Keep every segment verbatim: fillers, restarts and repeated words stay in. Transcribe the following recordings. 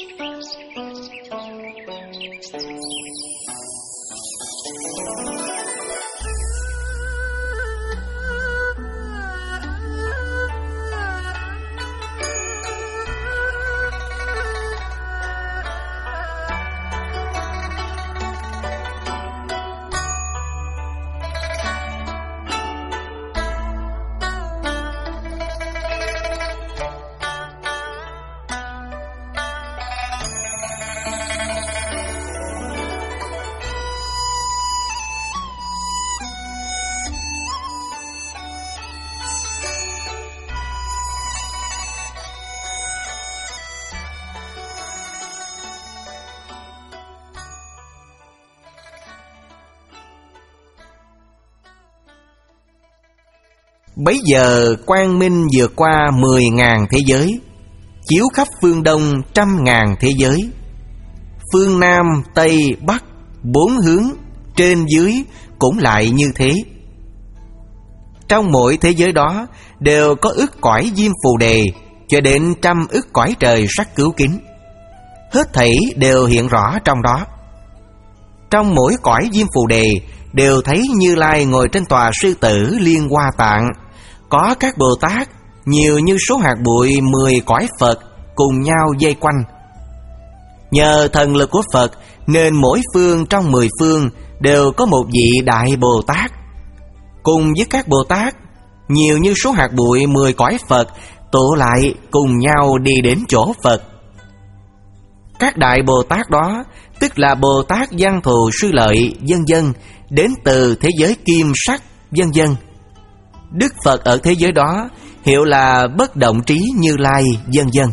Bấy giờ quang minh vượt qua mười ngàn thế giới, chiếu khắp phương đông trăm ngàn thế giới, phương Nam, Tây, Bắc, bốn hướng, trên dưới cũng lại như thế. Trong mỗi thế giới đó đều có ức cõi diêm phù đề, cho đến trăm ức cõi trời sắc cứu kính. Hết thảy đều hiện rõ trong đó. Trong mỗi cõi diêm phù đề đều thấy Như Lai ngồi trên tòa sư tử Liên Hoa Tạng. Có các Bồ Tát nhiều như số hạt bụi mười cõi Phật cùng nhau vây quanh. Nhờ thần lực của Phật nên mỗi phương trong mười phương đều có một vị Đại Bồ Tát. Cùng với các Bồ Tát nhiều như số hạt bụi mười cõi Phật tụ lại cùng nhau đi đến chỗ Phật. Các Đại Bồ Tát đó tức là Bồ Tát Văn Thù Sư Lợi vân vân, đến từ thế giới kim sắc vân vân. Đức Phật ở thế giới đó hiệu là Bất Động Trí Như Lai vân vân.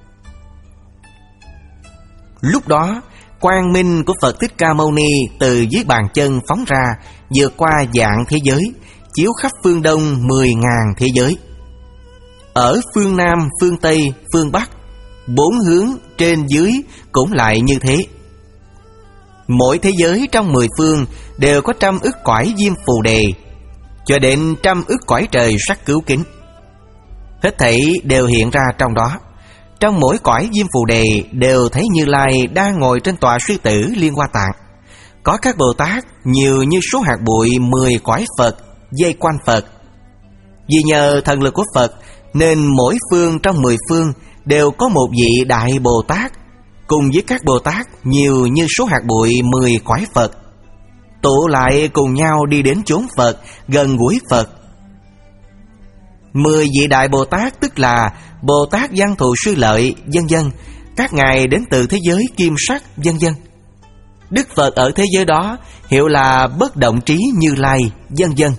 Lúc đó quang minh của Phật Thích Ca Mâu Ni từ dưới bàn chân phóng ra, vượt qua vạn thế giới, chiếu khắp phương đông mười ngàn thế giới. Ở phương Nam, phương Tây, phương Bắc, bốn hướng, trên dưới cũng lại như thế. Mỗi thế giới trong mười phương đều có trăm ức cõi diêm phù đề, cho đến trăm ức cõi trời sắc cứu kính. Hết thảy đều hiện ra trong đó. Trong mỗi cõi diêm phù đề đều thấy Như Lai đang ngồi trên tòa sư tử Liên Hoa Tạng. Có các Bồ Tát nhiều như số hạt bụi mười cõi Phật vây quanh Phật. Vì nhờ thần lực của Phật nên mỗi phương trong mười phương đều có một vị Đại Bồ Tát, cùng với các Bồ Tát nhiều như số hạt bụi mười cõi Phật, tụ lại cùng nhau đi đến chốn Phật, gần gũi Phật. Mười vị Đại Bồ Tát tức là Bồ Tát Văn Thù Sư Lợi vân vân, các ngài đến từ thế giới kim sắc vân vân. Đức Phật ở thế giới đó hiệu là Bất Động Trí Như Lai vân vân.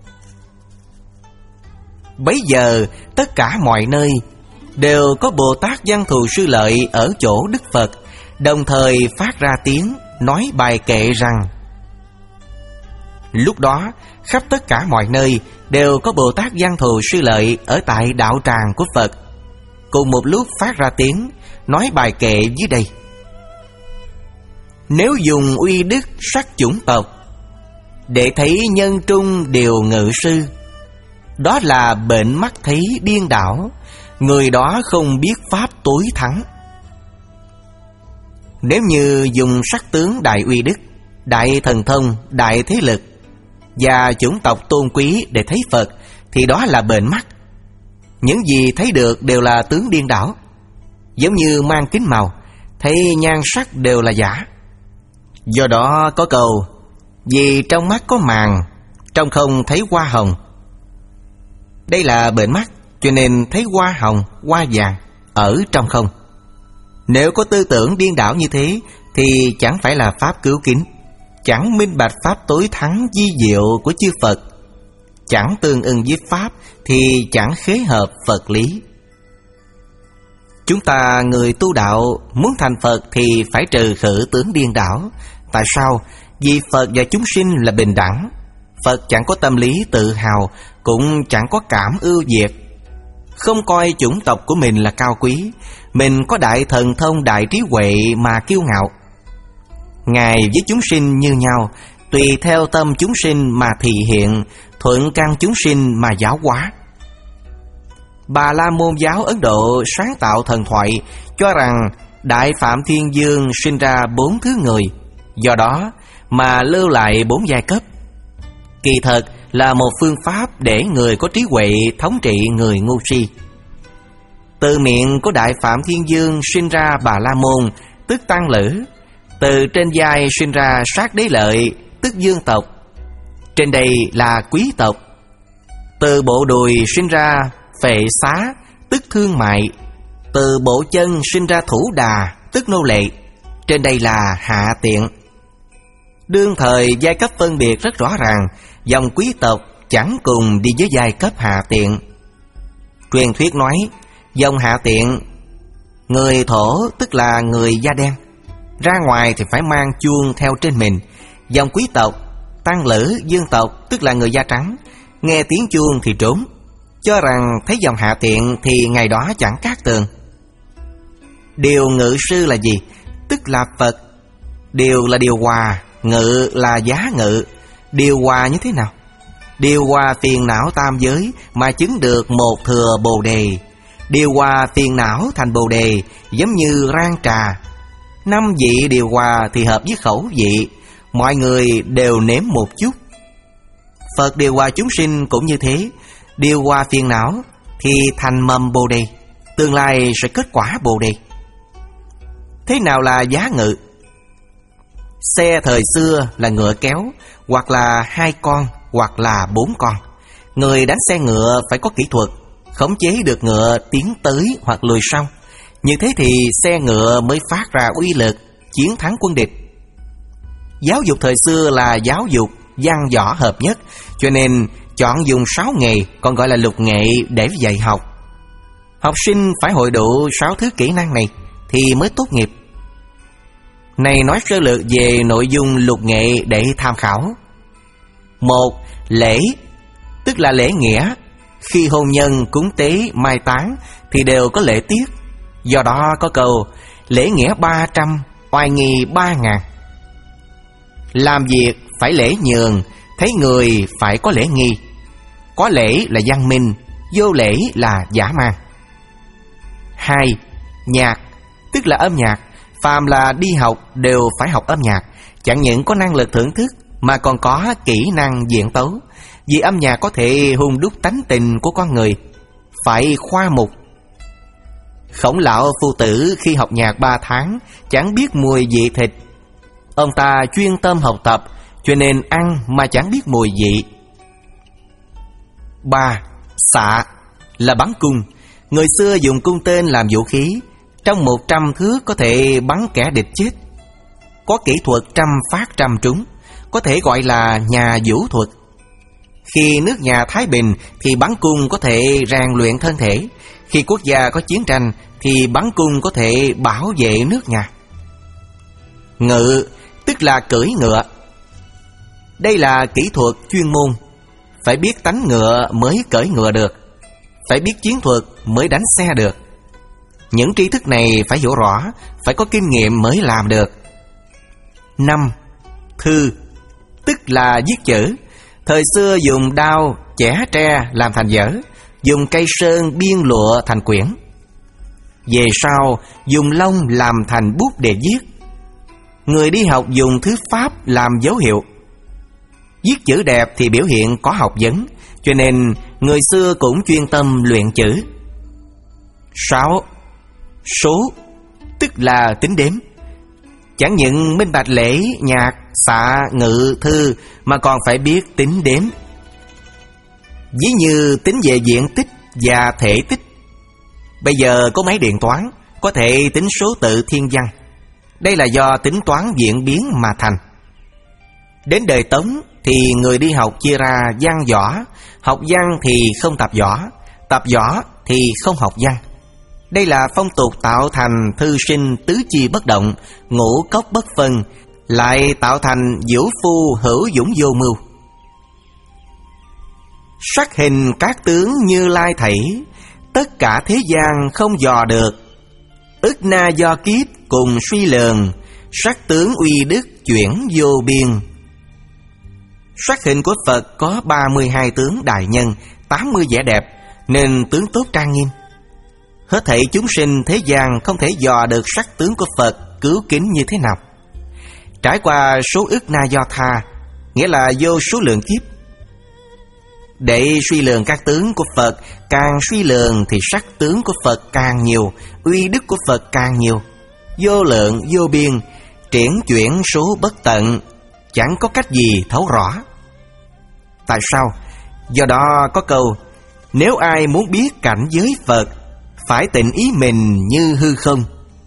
Bấy giờ tất cả mọi nơi đều có Bồ Tát Văn Thù Sư Lợi ở chỗ Đức Phật, đồng thời phát ra tiếng nói bài kệ rằng: lúc đó khắp tất cả mọi nơi đều có Bồ Tát Văn Thù Sư Lợi ở tại đạo tràng của Phật, cùng một lúc phát ra tiếng nói bài kệ dưới đây: nếu dùng uy đức sắc chủng tộc, để thấy nhân trung điều ngự sư, đó là bệnh mắt thấy điên đảo, người đó không biết pháp tối thắng. Nếu như dùng sắc tướng đại uy đức, đại thần thông, đại thế lực và chủng tộc tôn quý để thấy Phật, thì đó là bệnh mắt. Những gì thấy được đều là tướng điên đảo, giống như mang kính màu, thấy nhan sắc đều là giả. Do đó có câu: vì trong mắt có màng, trong không thấy hoa hồng. Đây là bệnh mắt, cho nên thấy hoa hồng, hoa vàng ở trong không. Nếu có tư tưởng điên đảo như thế thì chẳng phải là pháp cứu kính, chẳng minh bạch pháp tối thắng di diệu của chư Phật, chẳng tương ưng với pháp thì chẳng khế hợp Phật lý. Chúng ta người tu đạo muốn thành Phật thì phải trừ khử tướng điên đảo. Tại sao? Vì Phật và chúng sinh là bình đẳng. Phật chẳng có tâm lý tự hào, cũng chẳng có cảm ưu việt, không coi chủng tộc của mình là cao quý. Mình có đại thần thông, đại trí huệ mà kiêu ngạo. Ngài với chúng sinh như nhau, tùy theo tâm chúng sinh mà thị hiện, thuận căn chúng sinh mà giáo hóa. Bà La Môn giáo Ấn Độ sáng tạo thần thoại cho rằng Đại Phạm Thiên Dương sinh ra bốn thứ người, do đó mà lưu lại bốn giai cấp. Kỳ thật là một phương pháp để người có trí huệ thống trị người ngu si. Từ miệng của Đại Phạm Thiên Dương sinh ra Bà La Môn, tức Tăng Lữ. Từ trên vai sinh ra Sát Đế Lợi, tức Dương tộc. Trên đây là quý tộc. Từ bộ đùi sinh ra Phệ Xá, tức thương mại. Từ bộ chân sinh ra Thủ Đà, tức nô lệ. Trên đây là hạ tiện. Đương thời giai cấp phân biệt rất rõ ràng, dòng quý tộc chẳng cùng đi với giai cấp hạ tiện. Truyền thuyết nói dòng hạ tiện, người thổ tức là người da đen, ra ngoài thì phải mang chuông theo trên mình. Dòng quý tộc Tăng Lữ, Dương tộc tức là người da trắng, nghe tiếng chuông thì trốn, cho rằng thấy dòng hạ tiện thì ngày đó chẳng cát tường. Điều ngự sư là gì? Tức là Phật. Điều là điều hòa, ngự là giá ngự. Điều hòa như thế nào? Điều hòa phiền não tam giới mà chứng được một thừa bồ đề. Điều hòa phiền não thành bồ đề giống như rang trà. Năm vị điều hòa thì hợp với khẩu vị, mọi người đều nếm một chút. Phật điều hòa chúng sinh cũng như thế. Điều hòa phiền não thì thành mầm bồ đề, tương lai sẽ kết quả bồ đề. Thế nào là giá ngự? Xe thời xưa là ngựa kéo, hoặc là hai con, hoặc là bốn con. Người đánh xe ngựa phải có kỹ thuật, khống chế được ngựa tiến tới hoặc lùi sau. Như thế thì xe ngựa mới phát ra uy lực, chiến thắng quân địch. Giáo dục thời xưa là giáo dục văn võ hợp nhất, cho nên chọn dùng sáu nghề, còn gọi là lục nghệ để dạy học. Học sinh phải hội đủ sáu thứ kỹ năng này thì mới tốt nghiệp. Này nói sơ lược về nội dung lục nghệ để tham khảo. Một, lễ, tức là lễ nghĩa. Khi hôn nhân, cúng tế, mai táng thì đều có lễ tiết. Do đó có câu lễ nghĩa ba trăm, oai nghi ba ngàn. Làm việc phải lễ nhường, thấy người phải có lễ nghi. Có lễ là văn minh, vô lễ là dã man. Hai, nhạc, tức là âm nhạc. Phàm là đi học đều phải học âm nhạc, chẳng những có năng lực thưởng thức mà còn có kỹ năng diễn tấu. Vì âm nhạc có thể hun đúc tánh tình của con người, phải khoa mục. Khổng lão phu tử khi học nhạc ba tháng chẳng biết mùi vị thịt. Ông ta chuyên tâm học tập, cho nên ăn mà chẳng biết mùi vị. Ba, xạ là bắn cung. Người xưa dùng cung tên làm vũ khí, trong một trăm thước có thể bắn kẻ địch chết. Có kỹ thuật trăm phát trăm trúng, có thể gọi là nhà vũ thuật. Khi nước nhà thái bình thì bắn cung có thể rèn luyện thân thể. Khi quốc gia có chiến tranh thì bắn cung có thể bảo vệ nước nhà. Ngự, tức là cưỡi ngựa. Đây là kỹ thuật chuyên môn. Phải biết tánh ngựa mới cưỡi ngựa được, phải biết chiến thuật mới đánh xe được. Những tri thức này phải hiểu rõ, phải có kinh nghiệm mới làm được. Năm, thư, tức là viết chữ. Thời xưa dùng đao chẻ tre làm thành vở, dùng cây sơn biên lụa thành quyển. Về sau dùng lông làm thành bút để viết. Người đi học dùng thứ pháp làm dấu hiệu. Viết chữ đẹp thì biểu hiện có học vấn, cho nên người xưa cũng chuyên tâm luyện chữ. Sáu, số, tức là tính đếm. Chẳng những minh bạch lễ, nhạc, xạ, ngự, thư mà còn phải biết tính đếm. Ví như tính về diện tích và thể tích. Bây giờ có máy điện toán có thể tính số tự thiên văn. Đây là do tính toán diễn biến mà thành. Đến đời Tống thì người đi học chia ra văn võ. Học văn thì không tập võ, tập võ thì không học văn. Đây là phong tục tạo thành thư sinh tứ chi bất động, ngũ cốc bất phân, lại tạo thành vũ phu hữu dũng vô mưu. Sắc hình các tướng Như Lai thảy, tất cả thế gian không dò được. Ức na do kiếp cùng suy lường, sắc tướng uy đức chuyển vô biên. Sắc hình của Phật có ba mươi hai tướng đại nhân, tám mươi vẻ đẹp, nên tướng tốt trang nghiêm. Hết thảy chúng sinh thế gian không thể dò được sắc tướng của Phật cứu kính như thế nào. Trải qua số ức na do tha, nghĩa là vô số lượng kiếp. Để suy lường các tướng của Phật, càng suy lường thì sắc tướng của Phật càng nhiều, uy đức của Phật càng nhiều, vô lượng vô biên, triển chuyển số bất tận, chẳng có cách gì thấu rõ. Tại sao? Do đó có câu: nếu ai muốn biết cảnh giới Phật, phải tịnh ý mình như hư không.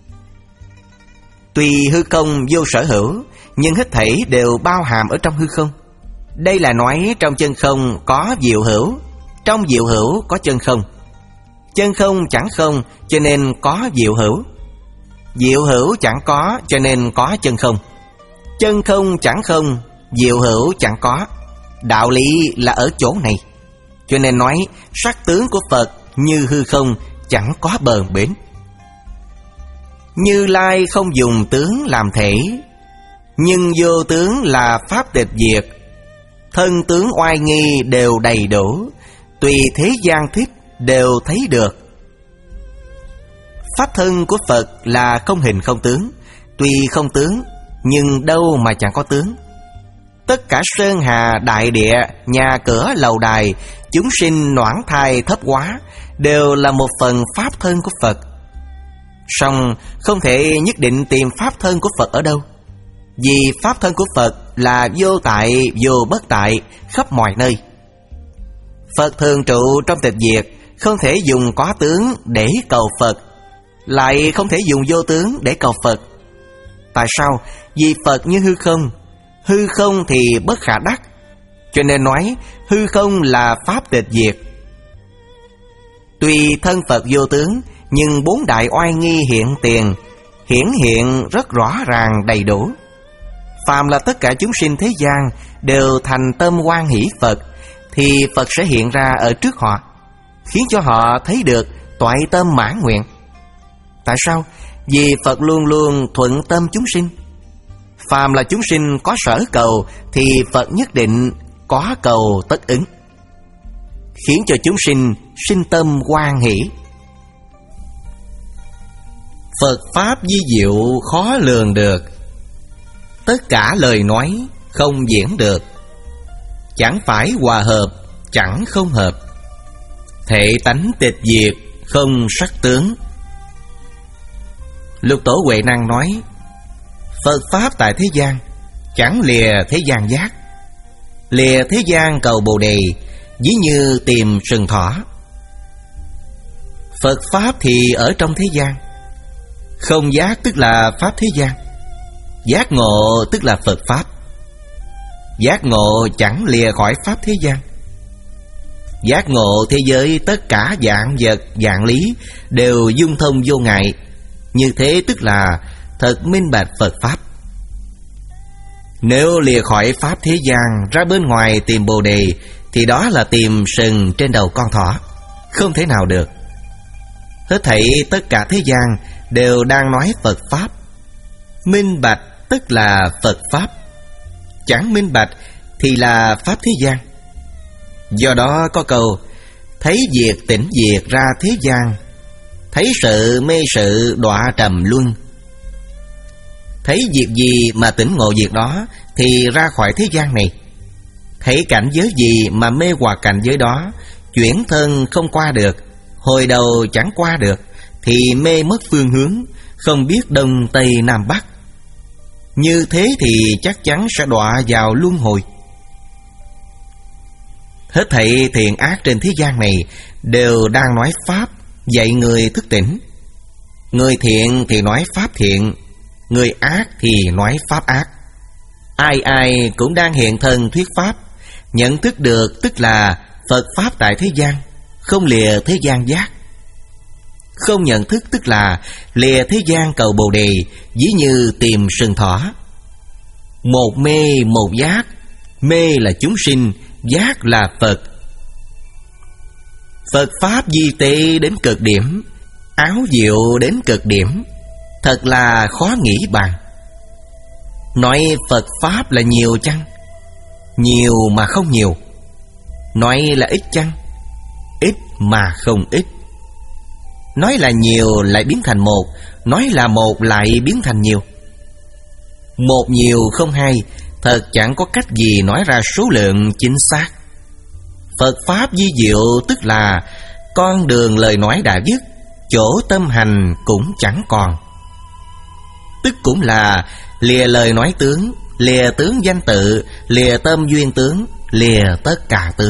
Tuy hư không vô sở hữu, nhưng hết thảy đều bao hàm ở trong hư không. Đây là nói trong chân không có diệu hữu, trong diệu hữu có chân không. Chân không chẳng không, cho nên có diệu hữu. Diệu hữu chẳng có, cho nên có chân không. Chân không chẳng không, diệu hữu chẳng có. Đạo lý là ở chỗ này. Cho nên nói sắc tướng của Phật như hư không, chẳng có bờ bến. Như Lai không dùng tướng làm thể, nhưng vô tướng là pháp tịch diệt. Thân tướng oai nghi đều đầy đủ, tùy thế gian thích đều thấy được. Pháp thân của Phật là không hình không tướng, tuy không tướng, nhưng đâu mà chẳng có tướng. Tất cả sơn hà đại địa, nhà cửa lầu đài, chúng sinh noãn thai thấp hóa, đều là một phần pháp thân của Phật. Song không thể nhất định tìm pháp thân của Phật ở đâu, vì pháp thân của Phật là vô tại vô bất tại, khắp mọi nơi. Phật thường trụ trong tịch diệt, không thể dùng có tướng để cầu Phật, lại không thể dùng vô tướng để cầu Phật. Tại sao? Vì Phật như hư không, hư không thì bất khả đắc, cho nên nói hư không là pháp tịch diệt. Tuy thân Phật vô tướng, nhưng bốn đại oai nghi hiện tiền, hiển hiện rất rõ ràng đầy đủ. Phàm là tất cả chúng sinh thế gian đều thành tâm hoan hỷ Phật, thì Phật sẽ hiện ra ở trước họ, khiến cho họ thấy được toại tâm mãn nguyện. Tại sao? Vì Phật luôn luôn thuận tâm chúng sinh. Phàm là chúng sinh có sở cầu, thì Phật nhất định có cầu tất ứng, khiến cho chúng sinh sinh tâm hoan hỷ. Phật Pháp vi diệu khó lường được, tất cả lời nói không diễn được. Chẳng phải hòa hợp, chẳng không hợp, thể tánh tịch diệt, không sắc tướng. Lục Tổ Huệ Năng nói: Phật Pháp tại thế gian, chẳng lìa thế gian giác. Lìa thế gian cầu Bồ Đề, ví như tìm sừng thỏ. Phật Pháp thì ở trong thế gian. Không giác tức là Pháp thế gian, giác ngộ tức là Phật Pháp. Giác ngộ chẳng lìa khỏi Pháp thế gian. Giác ngộ thế giới tất cả dạng vật, dạng lý đều dung thông vô ngại. Như thế tức là thật minh bạch Phật Pháp. Nếu lìa khỏi Pháp thế gian ra bên ngoài tìm Bồ Đề, thì đó là tìm sừng trên đầu con thỏ, không thể nào được. Hết thảy tất cả thế gian đều đang nói Phật Pháp. Minh bạch tức là Phật Pháp, chẳng minh bạch thì là Pháp thế gian. Do đó có câu: thấy diệt tỉnh diệt ra thế gian, thấy sự mê sự đọa trầm luân. Thấy việc gì mà tỉnh ngộ việc đó thì ra khỏi thế gian này. Thấy cảnh giới gì mà mê hoặc cảnh giới đó, chuyển thân không qua được, hồi đầu chẳng qua được, thì mê mất phương hướng, không biết đông tây nam bắc. Như thế thì chắc chắn sẽ đọa vào luân hồi. Hết thảy thiện ác trên thế gian này đều đang nói Pháp, dạy người thức tỉnh. Người thiện thì nói Pháp thiện, người ác thì nói Pháp ác. Ai ai cũng đang hiện thân thuyết Pháp. Nhận thức được tức là Phật Pháp tại thế gian, không lìa thế gian giác. Không nhận thức tức là lìa thế gian cầu Bồ Đề, ví như tìm sừng thỏ. Một mê một giác, mê là chúng sinh, giác là Phật. Phật Pháp di tệ đến cực điểm, áo diệu đến cực điểm, thật là khó nghĩ bàn. Nói Phật Pháp là nhiều chăng? Nhiều mà không nhiều. Nói là ít chăng? Ít mà không ít. Nói là nhiều lại biến thành một, nói là một lại biến thành nhiều. Một nhiều không hai, thật chẳng có cách gì nói ra số lượng chính xác. Phật Pháp vi diệu tức là con đường lời nói đã dứt, chỗ tâm hành cũng chẳng còn. Tức cũng là lìa lời nói tướng, lìa tướng danh tự, lìa tâm duyên tướng, lìa tất cả tướng.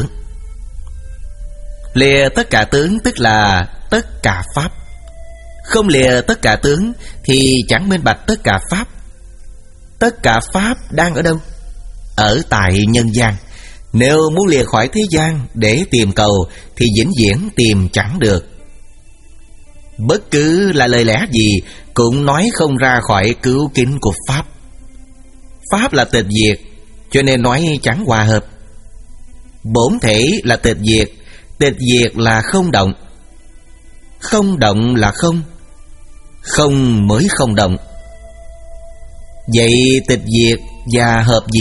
Lìa tất cả tướng tức là tất cả Pháp. Không lìa tất cả tướng thì chẳng minh bạch tất cả Pháp. Tất cả Pháp đang ở đâu? Ở tại nhân gian. Nếu muốn lìa khỏi thế gian để tìm cầu thì vĩnh viễn tìm chẳng được. Bất cứ là lời lẽ gì cũng nói không ra khỏi cứu kính của Pháp. Pháp là tịch diệt, cho nên nói chẳng hòa hợp. Bổn thể là tịch diệt, tịch diệt là không động. Không động là không, không mới không động. Vậy tịch diệt và hợp gì?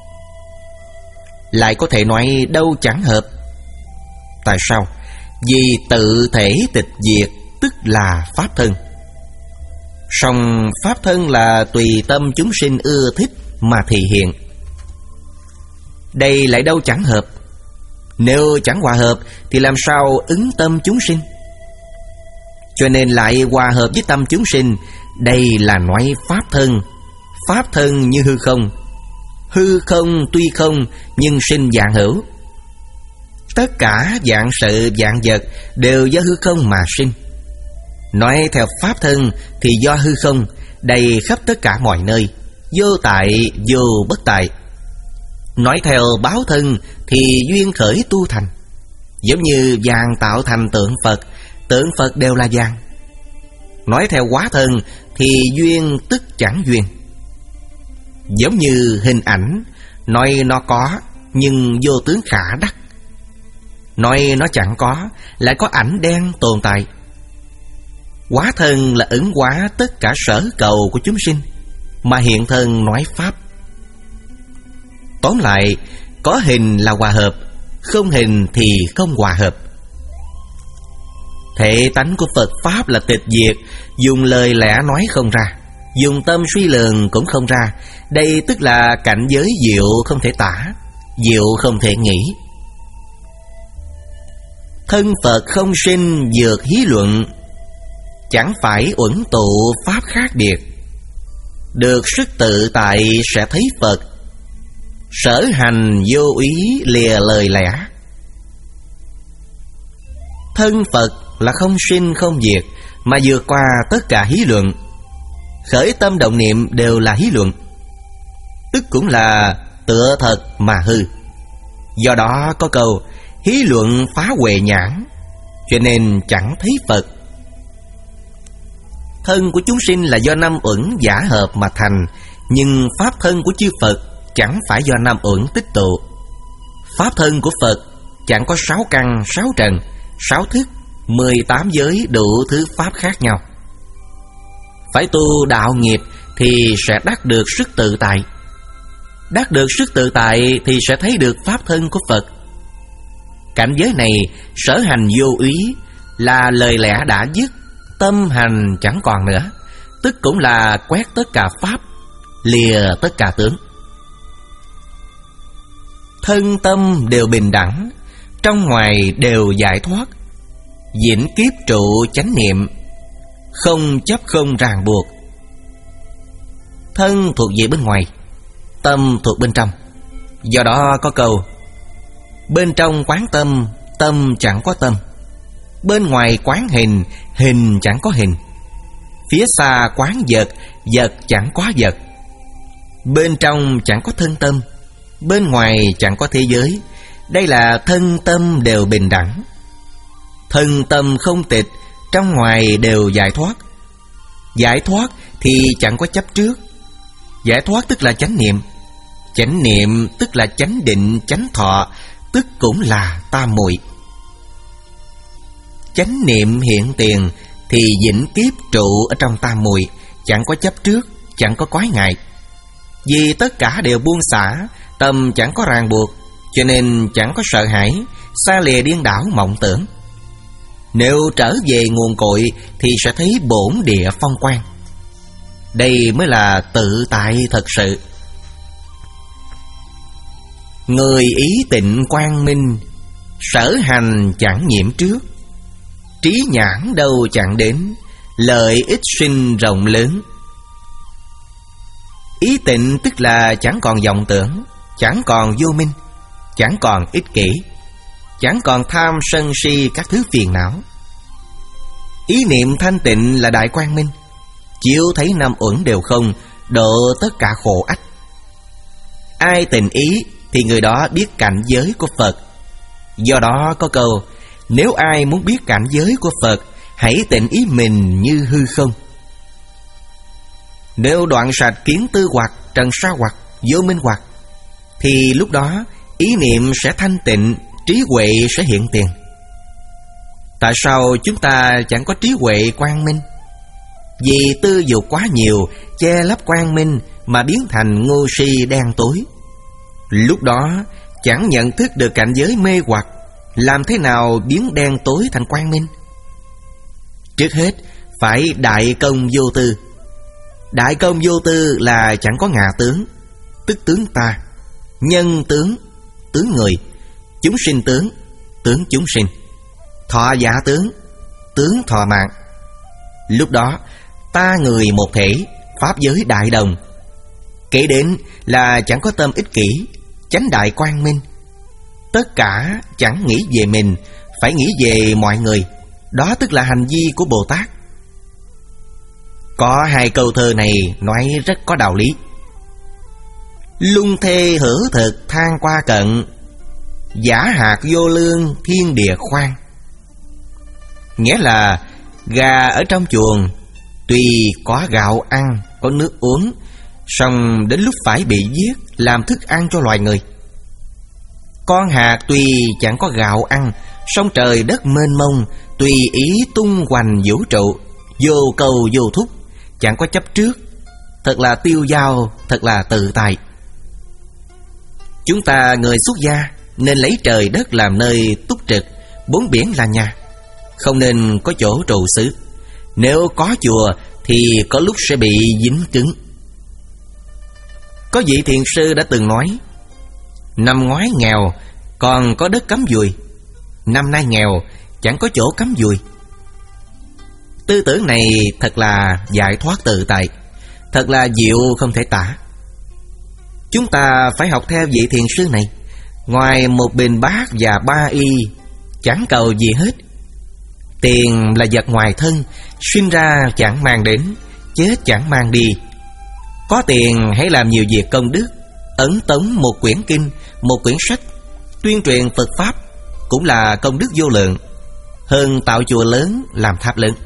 Lại có thể nói đâu chẳng hợp. Tại sao? Vì tự thể tịch diệt tức là Pháp thân. Song Pháp thân là tùy tâm chúng sinh ưa thích mà thị hiện. Đây lại đâu chẳng hợp. Nếu chẳng hòa hợp thì làm sao ứng tâm chúng sinh? Cho nên lại hòa hợp với tâm chúng sinh. Đây là nói Pháp thân. Pháp thân như hư không. Hư không tuy không nhưng sinh vạn hữu. Tất cả vạn sự vạn vật đều do hư không mà sinh. Nói theo Pháp thân thì do hư không, đầy khắp tất cả mọi nơi, vô tại vô bất tại. Nói theo báo thân thì duyên khởi tu thành. Giống như vàng tạo thành tượng Phật, tượng Phật đều là vàng. Nói theo hóa thân thì duyên tức chẳng duyên. Giống như hình ảnh, nói nó có nhưng vô tướng khả đắc. Nói nó chẳng có, lại có ảnh đen tồn tại. Hóa thân là ứng hóa tất cả sở cầu của chúng sinh, mà hiện thân nói Pháp. Tóm lại, có hình là hòa hợp, không hình thì không hòa hợp. Thể tánh của Phật Pháp là tịch diệt, dùng lời lẽ nói không ra, dùng tâm suy lường cũng không ra. Đây tức là cảnh giới diệu không thể tả, diệu không thể nghĩ. Thân Phật không sinh dược hí luận, chẳng phải uẩn tụ Pháp khác biệt. Được sức tự tại sẽ thấy Phật, sở hành vô ý lìa lời lẽ. Thân Phật là không sinh không diệt, mà vượt qua tất cả hí luận. Khởi tâm động niệm đều là hí luận, tức cũng là tựa thật mà hư. Do đó có câu hí luận phá huệ nhãn, cho nên chẳng thấy Phật. Thân của chúng sinh là do năm uẩn giả hợp mà thành, nhưng Pháp thân của chư Phật chẳng phải do năm uẩn tích tụ. Pháp thân của Phật chẳng có sáu căn, sáu trần, sáu thức, mười tám giới đủ thứ Pháp khác nhau. Phải tu đạo nghiệp thì sẽ đắc được sức tự tại. Đắc được sức tự tại thì sẽ thấy được Pháp thân của Phật. Cảnh giới này sở hành vô úy, là lời lẽ đã dứt, tâm hành chẳng còn nữa, tức cũng là quét tất cả Pháp, lìa tất cả tướng. Thân tâm đều bình đẳng, trong ngoài đều giải thoát, vĩnh kiếp trụ chánh niệm, không chấp không ràng buộc. Thân thuộc về bên ngoài, tâm thuộc bên trong. Do đó có câu bên trong quán tâm, tâm chẳng có tâm. Bên ngoài quán hình, hình chẳng có hình. Phía xa quán vật, vật chẳng có vật. Bên trong chẳng có thân tâm, bên ngoài chẳng có thế giới. Đây là thân tâm đều bình đẳng. Thân tâm không tịch, trong ngoài đều giải thoát. Giải thoát thì chẳng có chấp trước. Giải thoát tức là chánh niệm. Chánh niệm tức là chánh định, chánh thọ, tức cũng là tam muội. Chánh niệm hiện tiền thì vĩnh kiếp trụ ở trong tam muội, chẳng có chấp trước, chẳng có quái ngại. Vì tất cả đều buông xả, tâm chẳng có ràng buộc, cho nên chẳng có sợ hãi, xa lìa điên đảo mộng tưởng. Nếu trở về nguồn cội thì sẽ thấy bổn địa phong quang. Đây mới là tự tại thật sự. Người ý tịnh quang minh, sở hành chẳng nhiễm trước. Trí nhãn đâu chẳng đến, lợi ích sinh rộng lớn. Ý tịnh tức là chẳng còn vọng tưởng, chẳng còn vô minh, chẳng còn ích kỷ, chẳng còn tham sân si các thứ phiền não. Ý niệm thanh tịnh là đại quang minh, chiếu thấy năm uẩn đều không, độ tất cả khổ ách. Ai tịnh ý thì người đó biết cảnh giới của Phật. Do đó có câu: nếu ai muốn biết cảnh giới của Phật, hãy tịnh ý mình như hư không. Nếu đoạn sạch kiến tư hoặc, trần sa hoặc, vô minh hoặc, thì lúc đó ý niệm sẽ thanh tịnh, trí huệ sẽ hiện tiền. Tại sao chúng ta chẳng có trí huệ quang minh? Vì tư dục quá nhiều, che lấp quang minh mà biến thành ngu si đen tối. Lúc đó chẳng nhận thức được cảnh giới mê hoặc, làm thế nào biến đen tối thành quang minh? Trước hết phải đại công vô tư. Đại công vô tư là chẳng có ngã tướng, tức tướng ta, nhân tướng, tướng người, chúng sinh tướng, tướng chúng sinh, thọ giả tướng, tướng thọ mạng. Lúc đó ta người một thể, pháp giới đại đồng. Kể đến là chẳng có tâm ích kỷ, chánh đại quang minh. Tất cả chẳng nghĩ về mình, phải nghĩ về mọi người. Đó tức là hành vi của Bồ Tát. Có hai câu thơ này nói rất có đạo lý. Lung thê hữu thực than qua cận, giả hạt vô lương thiên địa khoan. Nghĩa là gà ở trong chuồng tuy có gạo ăn, có nước uống, song đến lúc phải bị giết làm thức ăn cho loài người. Con hạt tuy chẳng có gạo ăn, song trời đất mênh mông, tùy ý tung hoành vũ trụ, vô cầu vô thúc, chẳng có chấp trước. Thật là tiêu dao, thật là tự tại. Chúng ta người xuất gia nên lấy trời đất làm nơi túc trực, bốn biển là nhà, không nên có chỗ trụ xứ. Nếu có chùa thì có lúc sẽ bị dính cứng. Có vị thiền sư đã từng nói: năm ngoái nghèo còn có đất cắm dùi, năm nay nghèo chẳng có chỗ cắm dùi. Tư tưởng này thật là giải thoát tự tại, thật là diệu không thể tả. Chúng ta phải học theo vị thiền sư này. Ngoài một bình bát và ba y, chẳng cầu gì hết. Tiền là vật ngoài thân, sinh ra chẳng mang đến, chết chẳng mang đi. Có tiền hãy làm nhiều việc công đức, ấn tống một quyển kinh, một quyển sách, tuyên truyền Phật Pháp cũng là công đức vô lượng, hơn tạo chùa lớn, làm tháp lớn.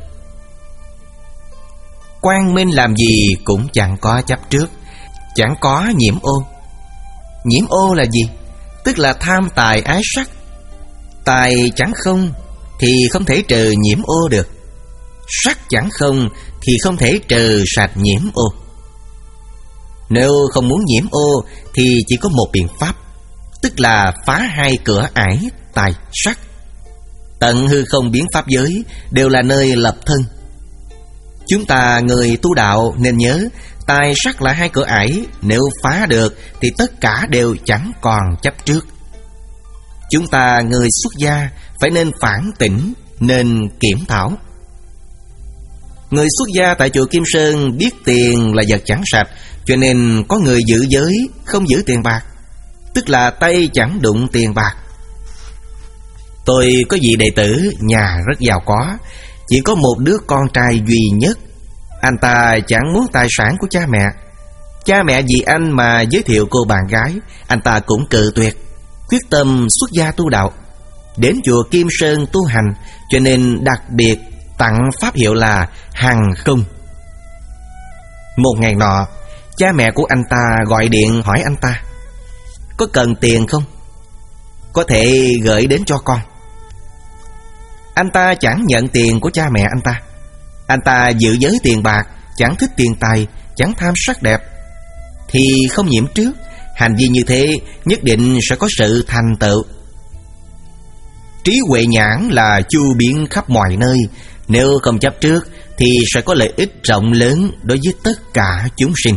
Quang minh làm gì cũng chẳng có chấp trước, chẳng có nhiễm ô. Nhiễm ô là gì? Tức là tham tài ái sắc. Tài chẳng không thì không thể trừ nhiễm ô được, sắc chẳng không thì không thể trừ sạch nhiễm ô. Nếu không muốn nhiễm ô thì chỉ có một biện pháp, tức là phá hai cửa ải tài sắc. Tận hư không biến pháp giới đều là nơi lập thân. Chúng ta người tu đạo nên nhớ, tài sắc là hai cửa ải, nếu phá được thì tất cả đều chẳng còn chấp trước. Chúng ta người xuất gia phải nên phản tỉnh, nên kiểm thảo. Người xuất gia tại chùa Kim Sơn biết tiền là vật chẳng sạch, cho nên có người giữ giới, không giữ tiền bạc, tức là tay chẳng đụng tiền bạc. Tôi có vị đệ tử nhà rất giàu có, chỉ có một đứa con trai duy nhất. Anh ta chẳng muốn tài sản của cha mẹ. Cha mẹ vì anh mà giới thiệu cô bạn gái, anh ta cũng cự tuyệt, quyết tâm xuất gia tu đạo, đến chùa Kim Sơn tu hành, cho nên đặc biệt tặng pháp hiệu là Hằng Công. Một ngày nọ, cha mẹ của anh ta gọi điện hỏi anh ta: có cần tiền không? Có thể gửi đến cho con. Anh ta chẳng nhận tiền của cha mẹ anh ta. Anh ta giữ giới tiền bạc, chẳng thích tiền tài, chẳng tham sắc đẹp, thì không nhiễm trước. Hành vi như thế nhất định sẽ có sự thành tựu. Trí huệ nhãn là chu biến khắp mọi nơi. Nếu không chấp trước thì sẽ có lợi ích rộng lớn đối với tất cả chúng sinh.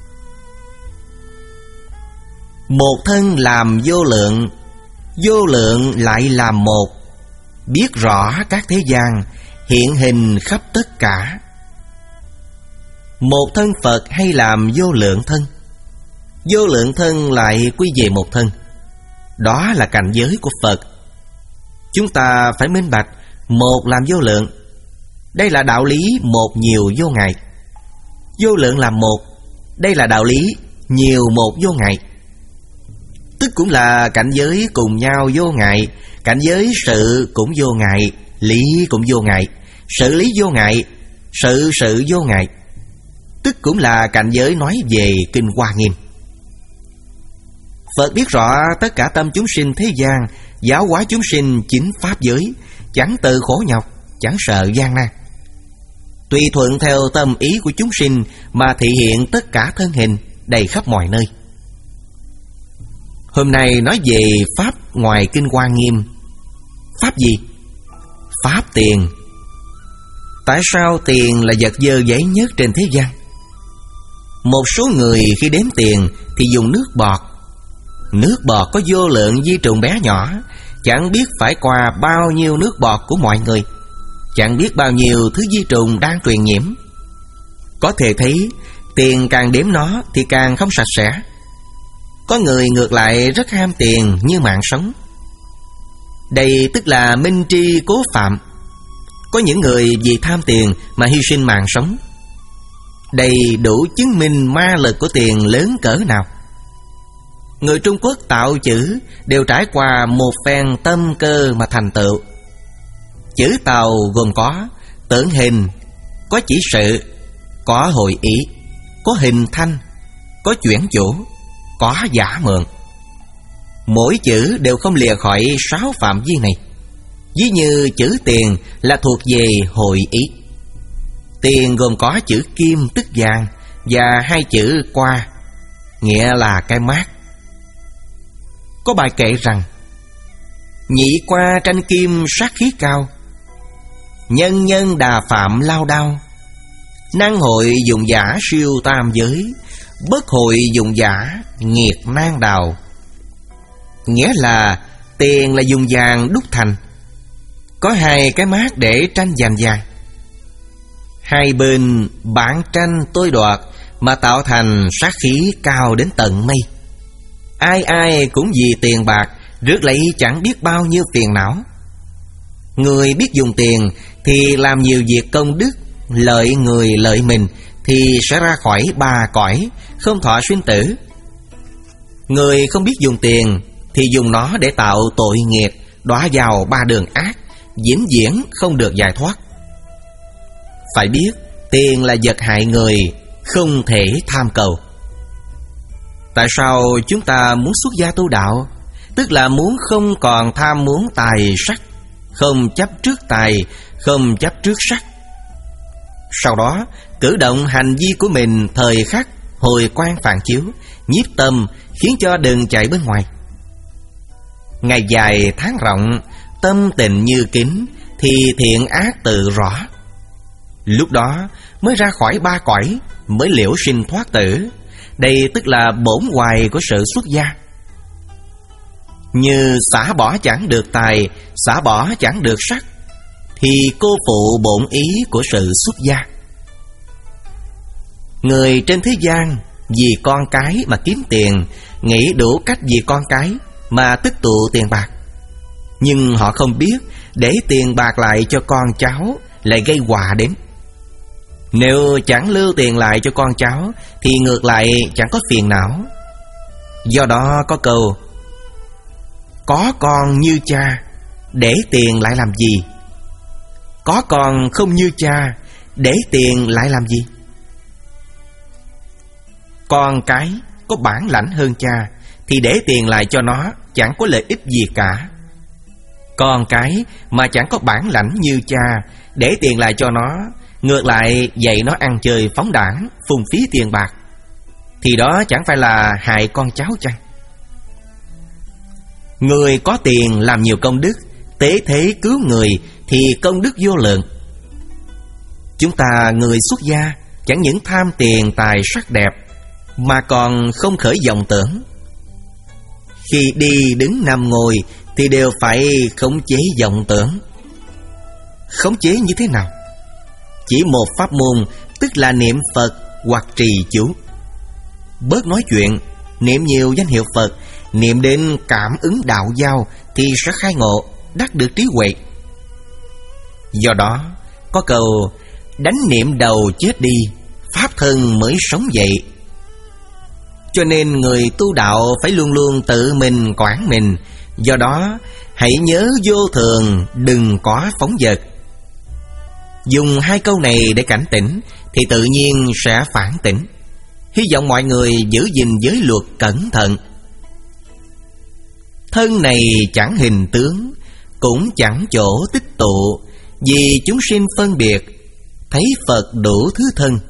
Một thân làm vô lượng, vô lượng lại làm một. Biết rõ các thế gian, hiện hình khắp tất cả. Một thân Phật hay làm vô lượng thân, vô lượng thân lại quy về một thân. Đó là cảnh giới của Phật. Chúng ta phải minh bạch, một làm vô lượng. Đây là đạo lý một nhiều vô ngại. Vô lượng làm một. Đây là đạo lý nhiều một vô ngại. Tức cũng là cảnh giới cùng nhau vô ngại. Cảnh giới sự cũng vô ngại, lý cũng vô ngại, sự lý vô ngại, sự sự vô ngại. Tức cũng là cảnh giới nói về Kinh Hoa Nghiêm. Phật biết rõ tất cả tâm chúng sinh thế gian, giáo hóa chúng sinh chính pháp giới, chẳng tự khổ nhọc, chẳng sợ gian nan. Tùy thuận theo tâm ý của chúng sinh mà thị hiện tất cả thân hình đầy khắp mọi nơi. Hôm nay nói về pháp ngoài Kinh Hoa Nghiêm. Pháp gì? Pháp tiền. Tại sao tiền là vật dơ giấy nhất trên thế gian? Một số người khi đếm tiền thì dùng nước bọt. Nước bọt có vô lượng vi trùng bé nhỏ, chẳng biết phải qua bao nhiêu nước bọt của mọi người, chẳng biết bao nhiêu thứ vi trùng đang truyền nhiễm. Có thể thấy tiền càng đếm nó thì càng không sạch sẽ. Có người ngược lại rất ham tiền như mạng sống. Đây tức là minh tri cố phạm. Có những người vì tham tiền mà hy sinh mạng sống. Đây đủ chứng minh ma lực của tiền lớn cỡ nào. Người Trung Quốc tạo chữ đều trải qua một phen tâm cơ mà thành tựu. Chữ Tàu gồm có tưởng hình, có chỉ sự, có hội ý, có hình thanh, có chuyển chủ, có giả mượn. Mỗi chữ đều không lìa khỏi sáu phạm vi này. Ví như chữ tiền là thuộc về hội ý. Tiền gồm có chữ kim tức vàng và hai chữ qua, nghĩa là cái mát. Có bài kệ rằng: nhị qua tranh kim sát khí cao, nhân nhân đà phạm lao đao. Năng hội dùng giả siêu tam giới, bất hội dùng giả nghiệt nan đào. Nghĩa là tiền là dùng vàng đúc thành, có hai cái mát để tranh giành vàng. Hai bên bản tranh tôi đoạt mà tạo thành sát khí cao đến tận mây. Ai ai cũng vì tiền bạc rước lấy chẳng biết bao nhiêu phiền não. Người biết dùng tiền thì làm nhiều việc công đức, lợi người lợi mình, thì sẽ ra khỏi ba cõi, không thọ sinh tử. Người không biết dùng tiền thì dùng nó để tạo tội nghiệp, đọa vào ba đường ác, vĩnh viễn không được giải thoát. Phải biết tiền là vật hại người, không thể tham cầu. Tại sao chúng ta muốn xuất gia tu đạo? Tức là muốn không còn tham muốn tài sắc, không chấp trước tài, không chấp trước sắc. Sau đó cử động hành vi của mình thời khắc hồi quang phản chiếu, nhiếp tâm, khiến cho đừng chạy bên ngoài. Ngày dài tháng rộng, tâm tình như kính, thì thiện ác tự rõ. Lúc đó mới ra khỏi ba cõi, mới liễu sinh thoát tử. Đây tức là bổn hoài của sự xuất gia. Như xả bỏ chẳng được tài, xả bỏ chẳng được sắc, thì cô phụ bổn ý của sự xuất gia. Người trên thế gian vì con cái mà kiếm tiền, nghĩ đủ cách vì con cái mà tích tụ tiền bạc. Nhưng họ không biết để tiền bạc lại cho con cháu lại gây họa đến. Nếu chẳng lưu tiền lại cho con cháu thì ngược lại chẳng có phiền não. Do đó có câu: có con như cha, để tiền lại làm gì? Có con không như cha, để tiền lại làm gì? Con cái có bản lãnh hơn cha thì để tiền lại cho nó chẳng có lợi ích gì cả. Con cái mà chẳng có bản lãnh như cha, để tiền lại cho nó, ngược lại dạy nó ăn chơi phóng đãng, phung phí tiền bạc, thì đó chẳng phải là hại con cháu chăng? Người có tiền làm nhiều công đức tế thế cứu người thì công đức vô lượng. Chúng ta người xuất gia chẳng những tham tiền tài sắc đẹp, mà còn không khởi vọng tưởng. Khi đi đứng nằm ngồi thì đều phải khống chế vọng tưởng. Khống chế như thế nào? Chỉ một pháp môn, tức là niệm Phật hoặc trì chú. Bớt nói chuyện, niệm nhiều danh hiệu Phật, niệm đến cảm ứng đạo giao thì sẽ khai ngộ, đắc được trí huệ. Do đó có câu đánh niệm đầu chết đi, pháp thân mới sống dậy. Cho nên người tu đạo phải luôn luôn tự mình quản mình. Do đó hãy nhớ vô thường, đừng có phóng dật. Dùng hai câu này để cảnh tỉnh thì tự nhiên sẽ phản tỉnh. Hy vọng mọi người giữ gìn giới luật cẩn thận. Thân này chẳng hình tướng, cũng chẳng chỗ tích tụ, vì chúng sinh phân biệt, thấy Phật đủ thứ thân.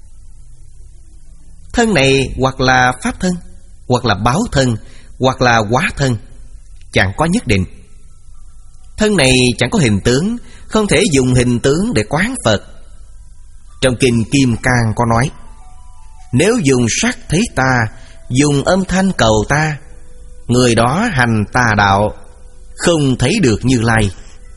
Thân này hoặc là pháp thân, hoặc là báo thân, hoặc là hóa thân, chẳng có nhất định. Thân này chẳng có hình tướng, không thể dùng hình tướng để quán Phật. Trong kinh Kim Cang có nói: nếu dùng sắc thấy ta, dùng âm thanh cầu ta, người đó hành tà đạo, không thấy được Như Lai.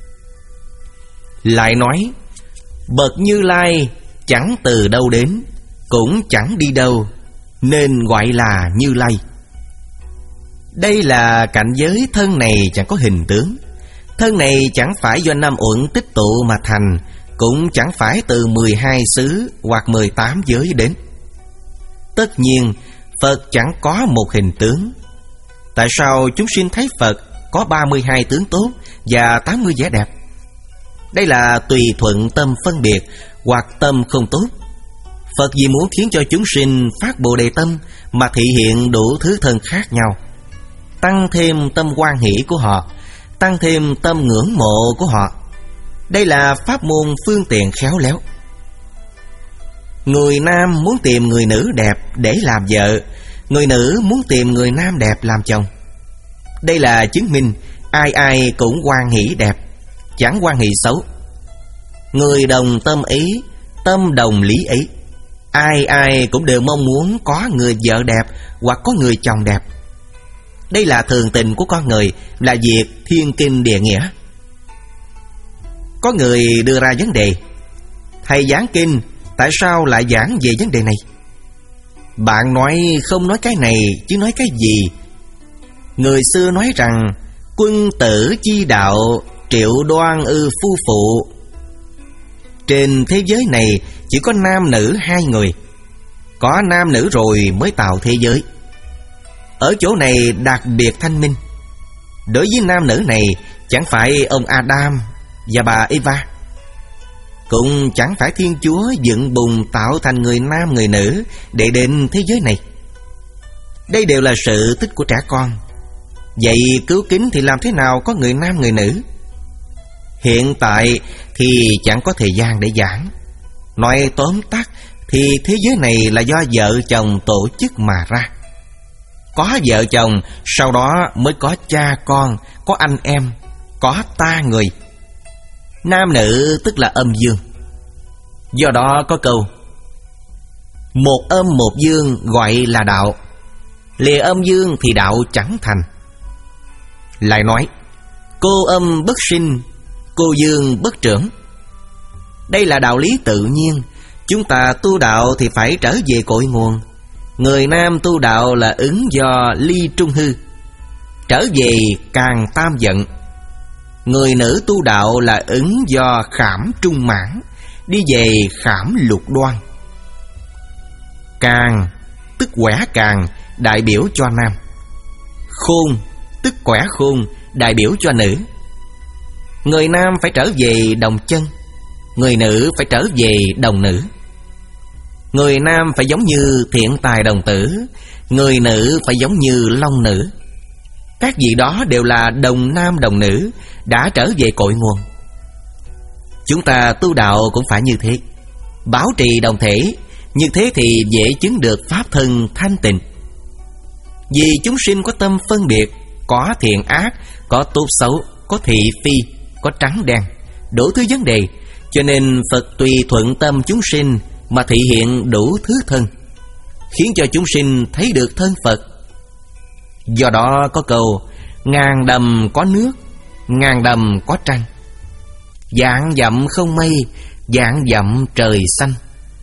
Lại nói: bậc Như Lai chẳng từ đâu đến, cũng chẳng đi đâu, nên gọi là Như Lai. Đây là cảnh giới thân này chẳng có hình tướng. Thân này chẳng phải do năm uẩn tích tụ mà thành, cũng chẳng phải từ mười hai xứ hoặc mười tám giới đến. Tất nhiên Phật chẳng có một hình tướng. Tại sao chúng sinh thấy Phật có ba mươi hai tướng tốt và tám mươi vẻ đẹp? Đây là tùy thuận tâm phân biệt hoặc tâm không tốt. Phật vì muốn khiến cho chúng sinh phát Bồ Đề tâm mà thị hiện đủ thứ thân khác nhau, tăng thêm tâm hoan hỷ của họ, tăng thêm tâm ngưỡng mộ của họ. Đây là pháp môn phương tiện khéo léo. Người nam muốn tìm người nữ đẹp để làm vợ, người nữ muốn tìm người nam đẹp làm chồng. Đây là chứng minh ai ai cũng hoan hỷ đẹp, chẳng hoan hỷ xấu. Người đồng tâm ý, tâm đồng lý ý, ai ai cũng đều mong muốn có người vợ đẹp hoặc có người chồng đẹp. Đây là thường tình của con người, là việc thiên kinh địa nghĩa. Có người đưa ra vấn đề: thầy giảng kinh, tại sao lại giảng về vấn đề này? Bạn nói không nói cái này chứ nói cái gì? Người xưa nói rằng quân tử chi đạo, triệu đoan ư phu phụ. Trên thế giới này chỉ có nam nữ hai người. Có nam nữ rồi mới tạo thế giới. Ở chỗ này đặc biệt thanh minh. Đối với nam nữ này chẳng phải ông Adam và bà Eva, cũng chẳng phải Thiên Chúa dựng bùn tạo thành người nam người nữ để đến thế giới này. Đây đều là sự tích của trẻ con. Vậy cứu kính thì làm thế nào có người nam người nữ? Hiện tại thì chẳng có thời gian để giảng. Nói tóm tắt thì thế giới này là do vợ chồng tổ chức mà ra. Có vợ chồng, sau đó mới có cha con, có anh em, có ta người. Nam nữ tức là âm dương. Do đó có câu: một âm một dương gọi là đạo, lìa âm dương thì đạo chẳng thành. Lại nói: cô âm bất sinh, cô dương bất trưởng. Đây là đạo lý tự nhiên. Chúng ta tu đạo thì phải trở về cội nguồn. Người nam tu đạo là ứng do ly trung hư, trở về càng tam vận. Người nữ tu đạo là ứng do khảm trung mãn, đi về khảm lục đoan. Càng tức quẻ càng, đại biểu cho nam. Khôn tức quẻ khôn, đại biểu cho nữ. Người nam phải trở về đồng chân, người nữ phải trở về đồng nữ. Người nam phải giống như thiện tài đồng tử, người nữ phải giống như long nữ. Các vị đó đều là đồng nam đồng nữ, đã trở về cội nguồn. Chúng ta tu đạo cũng phải như thế, bảo trì đồng thể. Như thế thì dễ chứng được pháp thân thanh tịnh. Vì chúng sinh có tâm phân biệt, có thiện ác, có tốt xấu, có thị phi, có trắng đen, đủ thứ vấn đề. Cho nên Phật tùy thuận tâm chúng sinh mà thị hiện đủ thứ thân, khiến cho chúng sinh thấy được thân Phật. Do đó có câu ngàn đầm có nước, ngàn đầm có trăng, vạn dặm không mây, vạn dặm trời xanh.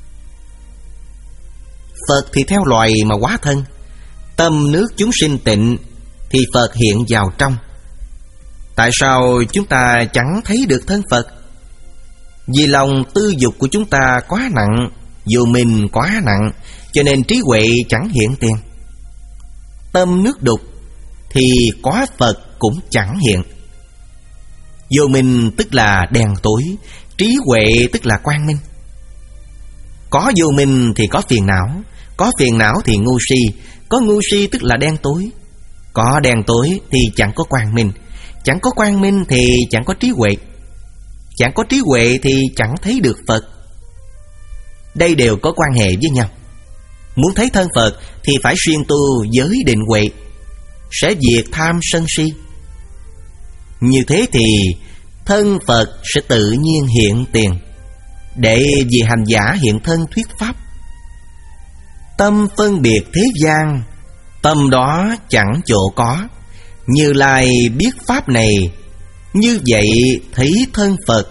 Phật thì theo loài mà hóa thân. Tâm nước chúng sinh tịnh thì Phật hiện vào trong. Tại sao chúng ta chẳng thấy được thân Phật? Vì lòng tư dục của chúng ta quá nặng, dù mình quá nặng, cho nên trí huệ chẳng hiện tiền. Tâm nước đục thì có Phật cũng chẳng hiện. Vô minh tức là đen tối, trí huệ tức là quang minh. Có vô minh thì có phiền não, có phiền não thì ngu si, có ngu si tức là đen tối. Có đen tối thì chẳng có quang minh, chẳng có quang minh thì chẳng có trí huệ, chẳng có trí huệ thì chẳng thấy được Phật. Đây đều có quan hệ với nhau. Muốn thấy thân Phật thì phải xuyên tu giới định huệ, sẽ diệt tham sân si. Như thế thì thân Phật sẽ tự nhiên hiện tiền, để vì hành giả hiện thân thuyết pháp. Tâm phân biệt thế gian, tâm đó chẳng chỗ có. Như Lai biết pháp này, như vậy thấy thân Phật.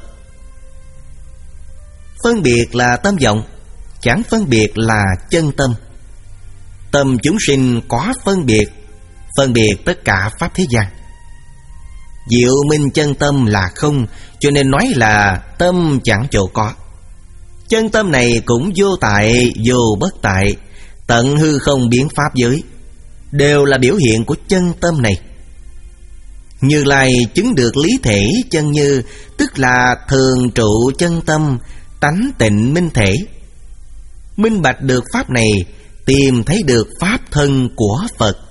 Phân biệt là tâm vọng, chẳng phân biệt là chân tâm. Tâm chúng sinh có phân biệt, phân biệt tất cả pháp thế gian. Diệu minh chân tâm là không, cho nên nói là tâm chẳng chỗ có. Chân tâm này cũng vô tại, vô bất tại, tận hư không biến pháp giới, đều là biểu hiện của chân tâm này. Như Lai chứng được lý thể chân như, tức là thường trụ chân tâm, tánh tịnh minh thể. Minh bạch được pháp này, tìm thấy được pháp thân của Phật.